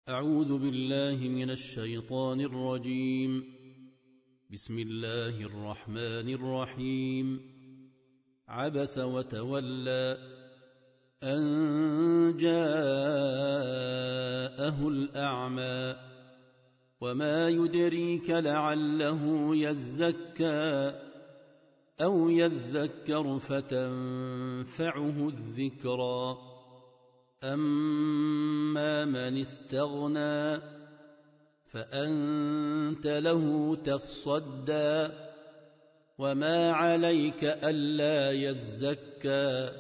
أعوذ بالله من الشيطان الرجيم. بسم الله الرحمن الرحيم. عبس وتولى أن جاءه الأعمى وما يدريك لعله يزكى أو يذكر فتنفعه الذكرى. أما من استغنى فأنت له تصدى وما عليك ألا يزكى.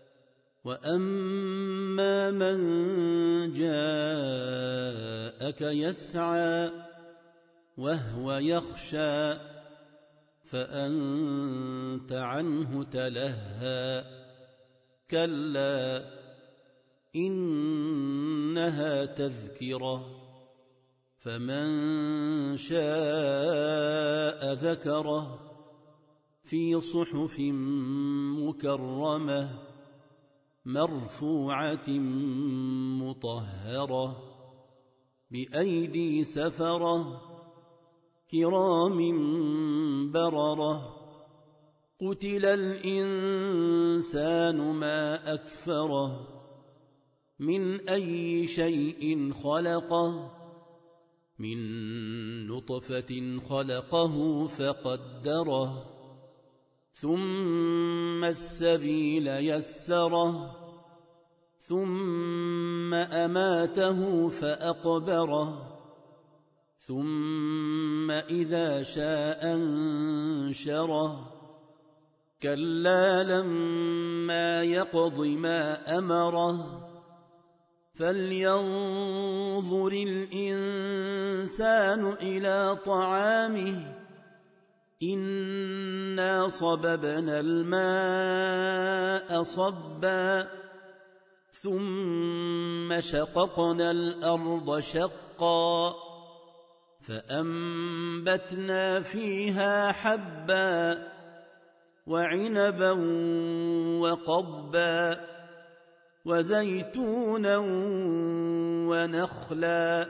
وأما من جاءك يسعى وهو يخشى فأنت عنه تلهى. كلا إنها تذكرة فمن شاء ذكره في صحف مكرمة مرفوعة مطهرة بأيدي سفرة كرام بررة. قتل الإنسان ما أكفره من أي شيء خلقه من نطفة خلقه فقدره ثم السبيل يسره ثم أماته فأقبره ثم إذا شاء أنشره. كلا لما يقض ما أمره فلينظر الإنسان إلى طعامه إنا صببنا الماء صبا ثم شققنا الأرض شقا فأنبتنا فيها حبا وعنبا وقضبا وزيتونا ونخلا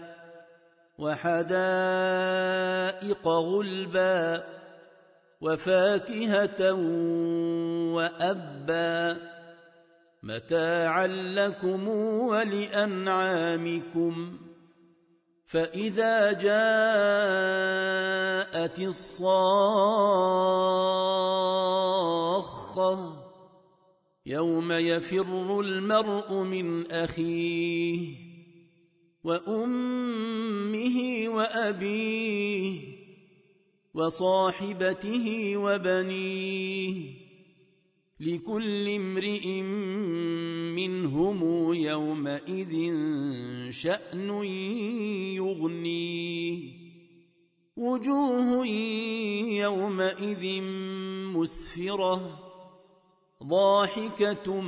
وحدائق غلبا وفاكهة وأبا متاعا لكم ولأنعامكم. فإذا جاءت الصاخة يوم يفر المرء من أخيه وأمه وأبيه وصاحبته وبنيه لكل امرئ منهم يومئذ شأن يغنيه. وجوه يومئذ مسفرة ضاحكة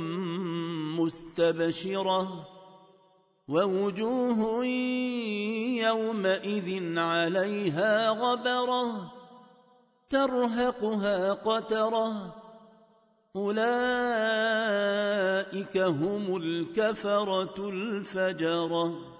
مستبشرة ووجوه يومئذ عليها غبرة ترهقها قترة. أولئك هم الكفرة الفجرة.